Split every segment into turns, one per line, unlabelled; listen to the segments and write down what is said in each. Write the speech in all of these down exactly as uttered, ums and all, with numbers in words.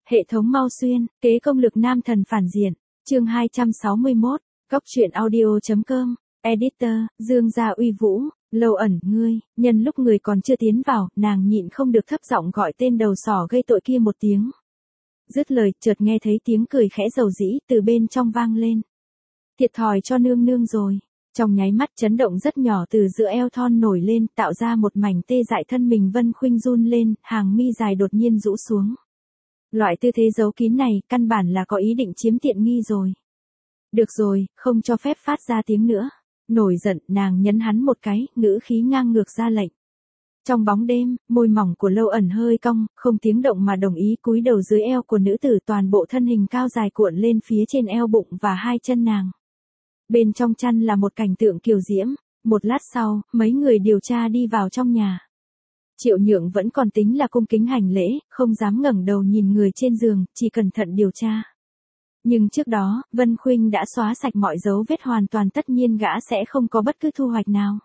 Hệ thống mau xuyên, kế công lực nam thần phản diện. Chương hai trăm sáu mươi mốt, Cóc truyện audio chấm com, Editor, Dương gia uy vũ, Lâu Ẩn ngươi, nhân lúc người còn chưa tiến vào, nàng nhịn không được thấp giọng gọi tên đầu sỏ gây tội kia một tiếng. Dứt lời, chợt nghe thấy tiếng cười khẽ dầu dĩ từ bên trong vang lên. Thiệt thòi cho nương nương rồi. Trong nháy mắt chấn động rất nhỏ từ giữa eo thon nổi lên, tạo ra một mảnh tê dại thân mình Vân Khuynh run lên, hàng mi dài đột nhiên rũ xuống. Loại tư thế giấu kín này, căn bản là có ý định chiếm tiện nghi rồi. Được rồi, không cho phép phát ra tiếng nữa. Nổi giận, nàng nhấn hắn một cái, ngữ khí ngang ngược ra lệnh. Trong bóng đêm, môi mỏng của Lâu Ẩn hơi cong, không tiếng động mà đồng ý cúi đầu dưới eo của nữ tử, toàn bộ thân hình cao dài cuộn lên phía trên eo bụng và hai chân nàng. Bên trong chăn là một cảnh tượng kiều diễm. Một lát sau, mấy người điều tra đi vào trong nhà. Triệu Nhượng vẫn còn tính là cung kính hành lễ, không dám ngẩng đầu nhìn người trên giường, chỉ cẩn thận điều tra. Nhưng trước đó, Vân Khuynh đã xóa sạch mọi dấu vết hoàn toàn, tất nhiên gã sẽ không có bất cứ thu hoạch nào.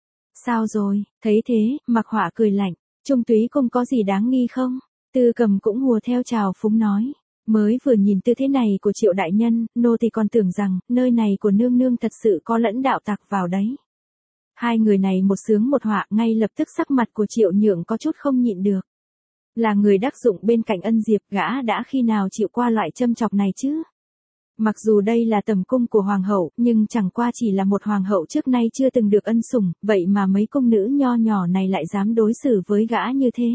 Sao rồi, thấy thế, Mặc Họa cười lạnh, Trung Túy Cung có gì đáng nghi không? Tư Cầm cũng hùa theo chào phúng nói. Mới vừa nhìn tư thế này của Triệu đại nhân, nô thì còn tưởng rằng, nơi này của nương nương thật sự có lẫn đạo tặc vào đấy. Hai người này một sướng một họa, ngay lập tức sắc mặt của Triệu Nhượng có chút không nhịn được. Là người đắc dụng bên cạnh Ân Diệp, gã đã khi nào chịu qua loại châm chọc này chứ? Mặc dù đây là tầm cung của hoàng hậu, nhưng chẳng qua chỉ là một hoàng hậu trước nay chưa từng được ân sủng, vậy mà mấy cung nữ nho nhỏ này lại dám đối xử với gã như thế.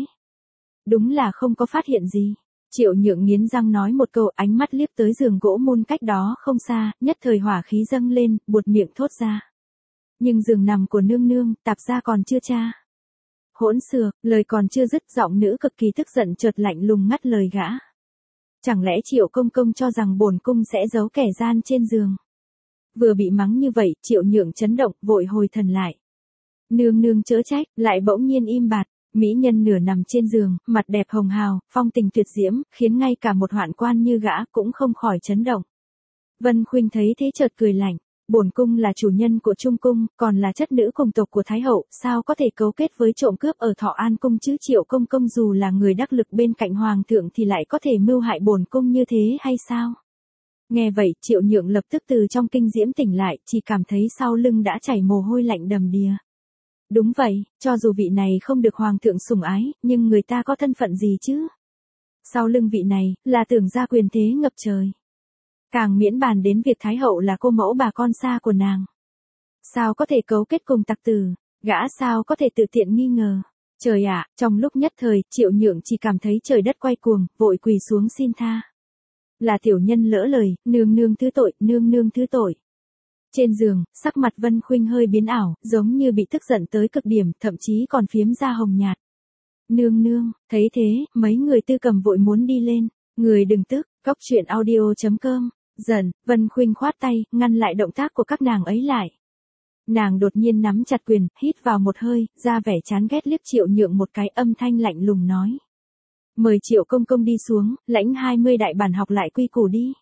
Đúng là không có phát hiện gì. Triệu Nhượng nghiến răng nói một câu, ánh mắt liếc tới giường gỗ mun cách đó không xa, nhất thời hỏa khí dâng lên, buột miệng thốt ra. Nhưng giường nằm của nương nương, tạp gia còn chưa tra. Hỗn xược, lời còn chưa dứt, giọng nữ cực kỳ tức giận chợt lạnh lùng ngắt lời gã. Chẳng lẽ Triệu công công cho rằng bổn cung sẽ giấu kẻ gian trên giường? Vừa bị mắng như vậy, Triệu Nhượng chấn động, vội hồi thần lại. Nương nương chớ trách, lại bỗng nhiên im bặt. Mỹ nhân nửa nằm trên giường, mặt đẹp hồng hào, phong tình tuyệt diễm, khiến ngay cả một hoạn quan như gã cũng không khỏi chấn động. Vân Khuynh thấy thế chợt cười lạnh. Bổn cung là chủ nhân của Trung cung, còn là chất nữ cùng tộc của Thái hậu, sao có thể cấu kết với trộm cướp ở Thọ An cung chứ? Triệu công công dù là người đắc lực bên cạnh hoàng thượng thì lại có thể mưu hại bổn cung như thế hay sao? Nghe vậy, Triệu Nhượng lập tức từ trong kinh diễm tỉnh lại, chỉ cảm thấy sau lưng đã chảy mồ hôi lạnh đầm đìa. Đúng vậy, cho dù vị này không được hoàng thượng sủng ái, nhưng người ta có thân phận gì chứ? Sau lưng vị này, là tưởng gia quyền thế ngập trời. Càng miễn bàn đến việc Thái hậu là cô mẫu bà con xa của nàng. Sao có thể cấu kết cùng tặc tử, gã sao có thể tự tiện nghi ngờ. Trời ạ, trong lúc nhất thời, Triệu Nhượng chỉ cảm thấy trời đất quay cuồng, vội quỳ xuống xin tha. Là tiểu nhân lỡ lời, nương nương thứ tội, nương nương thứ tội. Trên giường, sắc mặt Vân Khuynh hơi biến ảo, giống như bị tức giận tới cực điểm, thậm chí còn phiếm ra hồng nhạt. Nương nương, thấy thế, mấy người Tư Cầm vội muốn đi lên. Người đừng tức, Cóc truyện audio chấm com. Dần, Vân Khuynh khoát tay, ngăn lại động tác của các nàng ấy lại. Nàng đột nhiên nắm chặt quyền, hít vào một hơi, ra vẻ chán ghét liếc Triệu Nhượng một cái, âm thanh lạnh lùng nói. Mời Triệu công công đi xuống, lãnh hai mươi đại bản học lại quy củ đi.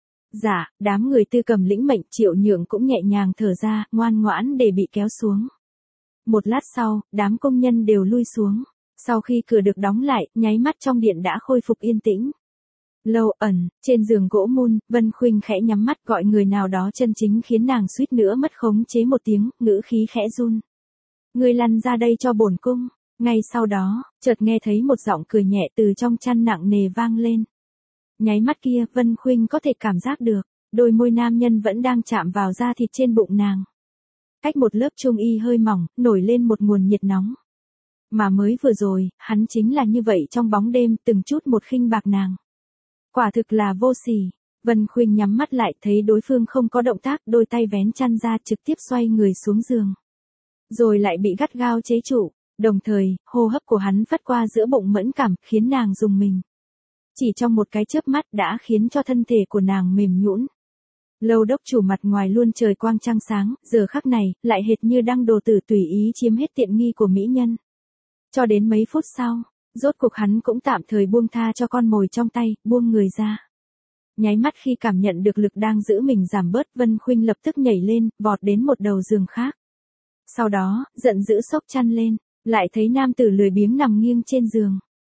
Dạ, đám người Tư Cầm lĩnh mệnh, Triệu Nhượng cũng nhẹ nhàng thở ra, ngoan ngoãn để bị kéo xuống. Một lát sau, đám công nhân đều lui xuống. Sau khi cửa được đóng lại, nháy mắt trong điện đã khôi phục yên tĩnh. Lâu Ẩn, trên giường gỗ mun, Vân Khuynh khẽ nhắm mắt gọi người nào đó chân chính khiến nàng suýt nữa mất khống chế một tiếng, ngữ khí khẽ run. Ngươi lăn ra đây cho bổn cung. Ngay sau đó, chợt nghe thấy một giọng cười nhẹ từ trong chăn nặng nề vang lên. Nháy mắt kia, Vân Khuynh có thể cảm giác được, đôi môi nam nhân vẫn đang chạm vào da thịt trên bụng nàng. Cách một lớp trung y hơi mỏng, nổi lên một nguồn nhiệt nóng. Mà mới vừa rồi, hắn chính là như vậy trong bóng đêm, từng chút một khinh bạc nàng. Quả thực là vô sỉ. Vân Khuynh nhắm mắt lại, thấy đối phương không có động tác, đôi tay vén chăn ra, trực tiếp xoay người xuống giường. Rồi lại bị gắt gao chế trụ, đồng thời, hô hấp của hắn phất qua giữa bụng mẫn cảm, khiến nàng rùng mình. Chỉ trong một cái chớp mắt đã khiến cho thân thể của nàng mềm nhũn. Lâu đốc chủ mặt ngoài luôn trời quang trăng sáng, giờ khắc này, lại hệt như đang đồ tử tùy ý chiếm hết tiện nghi của mỹ nhân. Cho đến mấy phút sau, rốt cuộc hắn cũng tạm thời buông tha cho con mồi trong tay, buông người ra. Nháy mắt khi cảm nhận được lực đang giữ mình giảm bớt, Vân Khuynh lập tức nhảy lên, vọt đến một đầu giường khác. Sau đó, giận dữ xốc chăn lên, lại thấy nam tử lười biếng nằm nghiêng trên giường.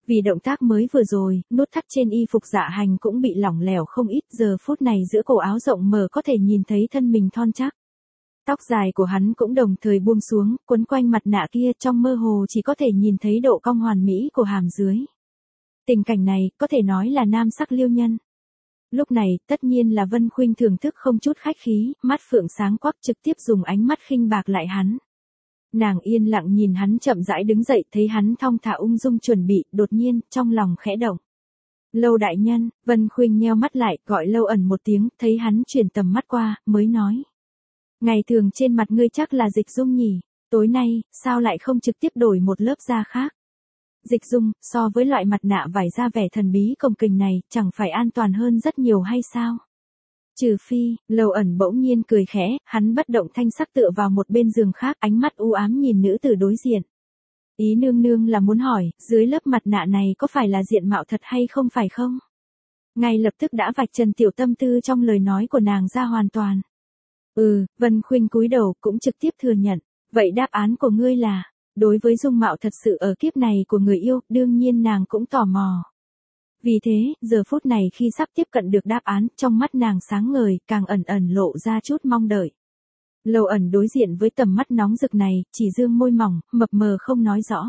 Vì động tác mới vừa rồi, nút thắt trên y phục dạ hành cũng bị lỏng lẻo không ít, giờ phút này giữa cổ áo rộng mở có thể nhìn thấy thân mình thon chắc. Tóc dài của hắn cũng đồng thời buông xuống, quấn quanh mặt nạ kia, trong mơ hồ chỉ có thể nhìn thấy độ cong hoàn mỹ của hàm dưới. Tình cảnh này, có thể nói là nam sắc liêu nhân. Lúc này, tất nhiên là Vân Khuynh thưởng thức không chút khách khí, mắt phượng sáng quắc trực tiếp dùng ánh mắt khinh bạc lại hắn. Nàng yên lặng nhìn hắn chậm rãi đứng dậy, thấy hắn thong thả ung dung chuẩn bị, đột nhiên, trong lòng khẽ động. Lâu đại nhân, Vân Khuynh nheo mắt lại, gọi Lâu ẩn một tiếng, thấy hắn chuyển tầm mắt qua, mới nói. Ngày thường trên mặt ngươi chắc là dịch dung nhỉ, tối nay, sao lại không trực tiếp đổi một lớp da khác? Dịch dung, so với loại mặt nạ vải da vẻ thần bí cồng kềnh này, chẳng phải an toàn hơn rất nhiều hay sao? Trừ phi, Lâu ẩn bỗng nhiên cười khẽ, hắn bất động thanh sắc tựa vào một bên giường khác, ánh mắt u ám nhìn nữ tử đối diện. Ý nương nương là muốn hỏi, dưới lớp mặt nạ này có phải là diện mạo thật hay không phải không? Ngay lập tức đã vạch trần tiểu tâm tư trong lời nói của nàng ra hoàn toàn. Ừ, Vân Khuynh cúi đầu cũng trực tiếp thừa nhận, vậy đáp án của ngươi là, đối với dung mạo thật sự ở kiếp này của người yêu, đương nhiên nàng cũng tò mò. Vì thế, giờ phút này khi sắp tiếp cận được đáp án, trong mắt nàng sáng ngời, càng ẩn ẩn lộ ra chút mong đợi. Lâu ẩn đối diện với tầm mắt nóng rực này, chỉ dương môi mỏng, mập mờ không nói rõ.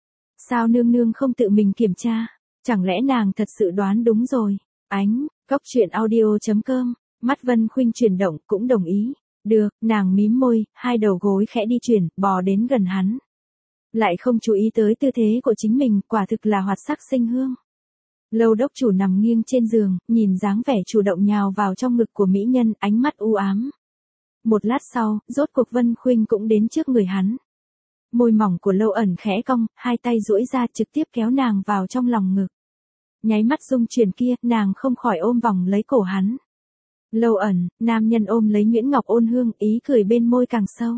Sao nương nương không tự mình kiểm tra? Chẳng lẽ nàng thật sự đoán đúng rồi? Ánh, góc truyện audio chấm com, mắt Vân Khuynh chuyển động, cũng đồng ý. Được, nàng mím môi, hai đầu gối khẽ đi chuyển, bò đến gần hắn. Lại không chú ý tới tư thế của chính mình, quả thực là hoạt sắc sinh hương. Lâu đốc chủ nằm nghiêng trên giường, nhìn dáng vẻ chủ động nhào vào trong ngực của mỹ nhân, ánh mắt u ám. Một lát sau, rốt cuộc Vân Khuynh cũng đến trước người hắn. Môi mỏng của Lâu ẩn khẽ cong, hai tay duỗi ra trực tiếp kéo nàng vào trong lòng ngực. Nháy mắt dung chuyển kia, nàng không khỏi ôm vòng lấy cổ hắn. Lâu ẩn, nam nhân ôm lấy Nguyễn Ngọc ôn hương, ý cười bên môi càng sâu.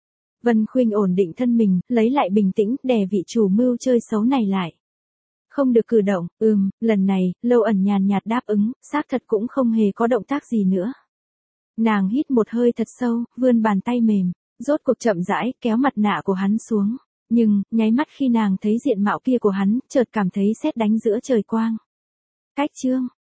Vân Khuynh ổn định thân mình, lấy lại bình tĩnh, đè vị chủ mưu chơi xấu này lại. Không được cử động, ừm, lần này, Lâu ẩn nhàn nhạt đáp ứng, xác thật cũng không hề có động tác gì nữa. Nàng hít một hơi thật sâu, vươn bàn tay mềm, rốt cuộc chậm rãi, kéo mặt nạ của hắn xuống. Nhưng, nháy mắt khi nàng thấy diện mạo kia của hắn, chợt cảm thấy sét đánh giữa trời quang. Cách chương.